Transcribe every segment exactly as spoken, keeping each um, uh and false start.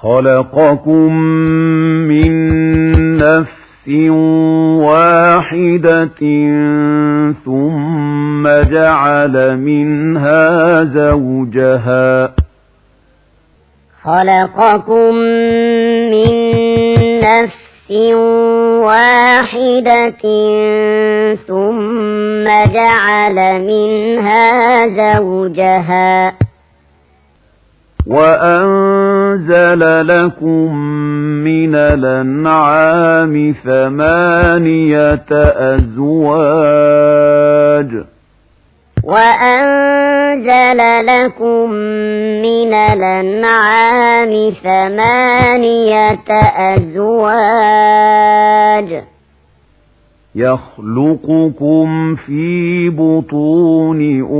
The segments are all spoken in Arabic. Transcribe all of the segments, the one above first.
خلقكم من نفس واحدة ثم جعل منها زوجها خلقكم من نفس واحدة ثم جعل منها زوجها وأنزل لكم من الأنعام ثمانية أزواج وأنزل لكم من الأنعام ثمانية أزواج يخلقكم في بطون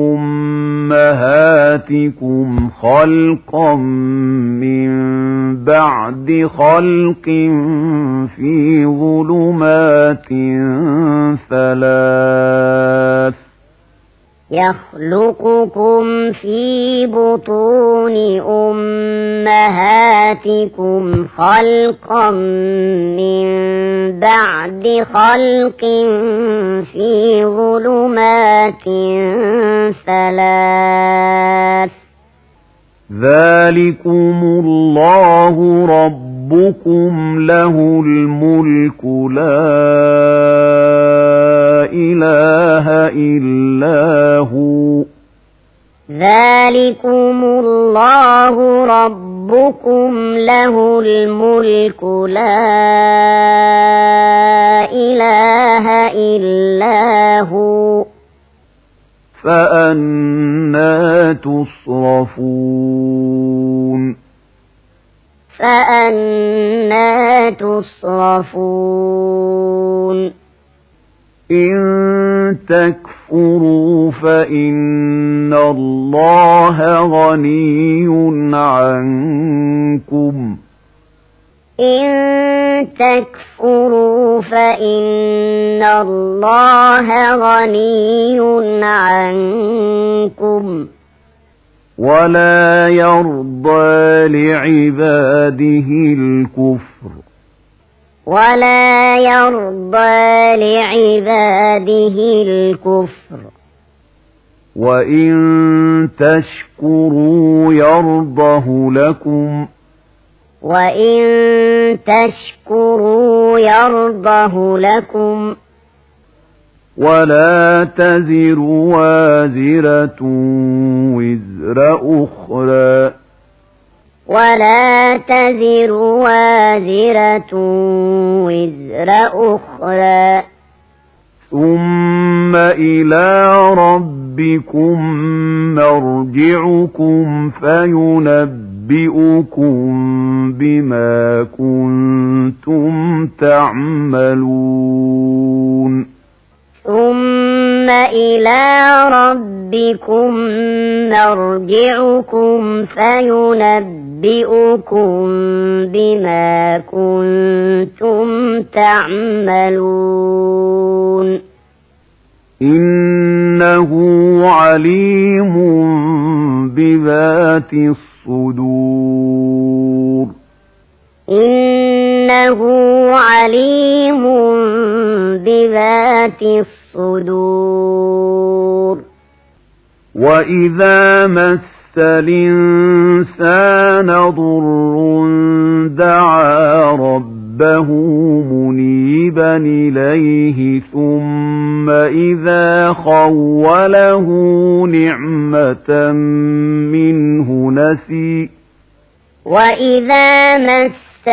أمهاتكم خلقا من بعد خلق في ظلمات ثلاث يخلقكم في بطون أمهاتكم خلقا من بعد خلق في ظلمات ثلاث ذلكم الله ربكم له الملك لا إله إلا هو ذلكم الله ربكم له الملك لا إله إلا هو فأنى تصرفون فأنى تصرفون إن تكفروا فإن الله غني عنكم إن تكفروا فإن الله غني عنكم ولا يرضى لعباده الكفر ولا يرضى لعباده الكفر وإن تشكروا يرضه لكم وإن تشكروا يرضه لكم ولا تزر وازرة وزر أخرى ولا تزر وازرة وزر أخرى ثم إلى ربكم مرجعكم فينبئكم بما كنتم تعملون ثم إلى ربكم مرجعكم فينبئكم بما كنتم تعملون إنه عليم بذات الصدور إنه عليم بذات الصدور وإذا مس الإنسان ضر دعا ربه منيبا إليه ثم إذا خوله نعمة منه نسي وإذا مس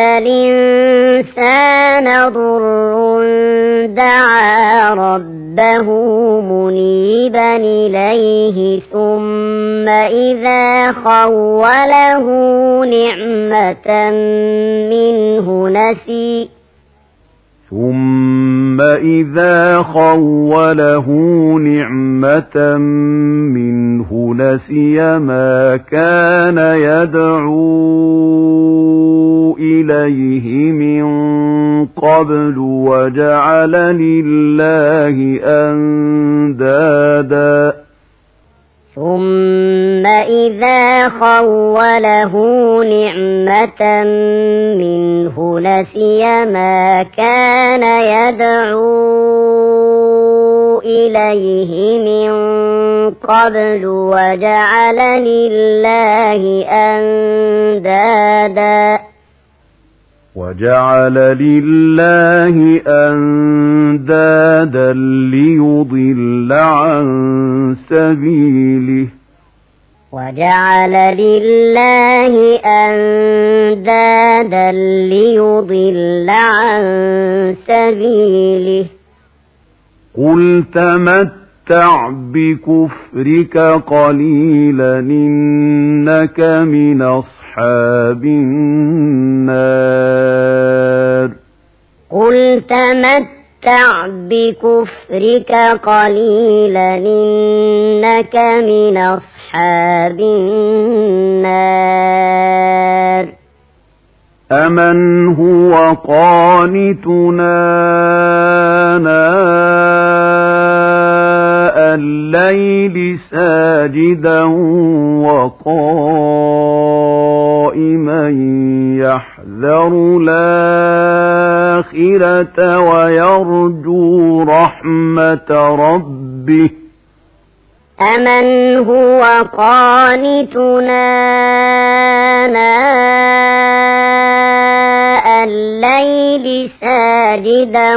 الإنسان ضر دعا ربه منيبا إليه ثم إذا خوله نعمة منه نسي ثم إذا خوله نعمة منه نسي ما كان يدعو إليه من قبل وجعل لله أندادا ثم إذا خوله نعمة منه نسي ما كان يدعو إليه من قبل وجعل لله أندادا وجعل لله أندادا ليضل عن سبيله وجعل لله أندادا ليضل عن سبيله قل تمتع بكفرك قليلا إنك من أصحاب النار قل تمتع بكفرك قليلا إنك من أصحاب النار أمن هو قانتنا آناء الليل ساجدا وقائما يحذر الآخرة ويرجو رحمة ربه أمن هو قانتنا آناء الليل ساجدا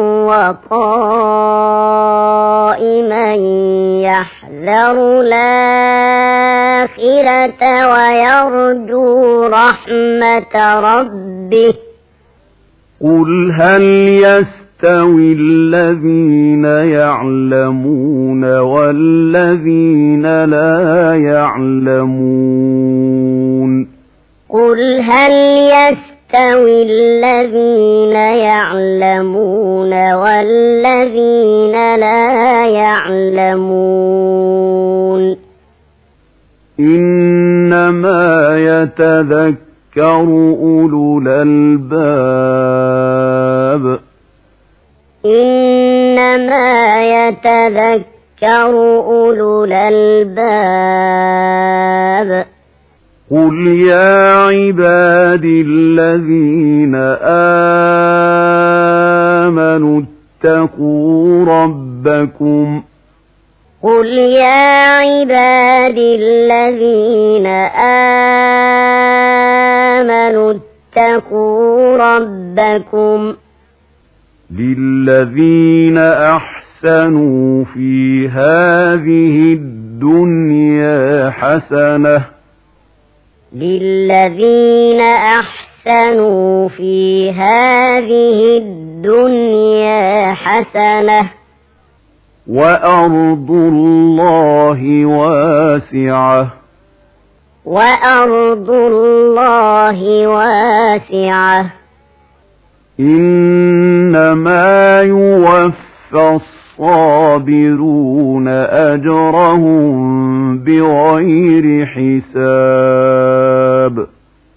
وقائما يحذر الآخرة ويرجو رحمة ربه قل هل يستوي الذين يعلمون والذين لا يعلمون قل هل يستوي الذين يعلمون والذين لا يعلمون إنما يتذكر أولو الألباب إنما يتذكر أولو الألباب قل يا عبادي الذين آمنوا اتقوا ربكم قل يا عبادي الذين آمنوا اتقوا ربكم للذين أحسنوا في هذه الدنيا حسنة للذين أحسنوا في هذه الدنيا حسنة وأرض الله واسعة وأرض الله واسعة إنما يوفى الصابرون أجرهم بغير حساب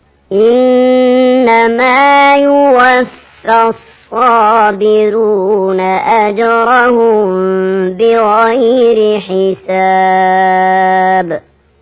إنما يوفى الصابرون أجرهم بغير حساب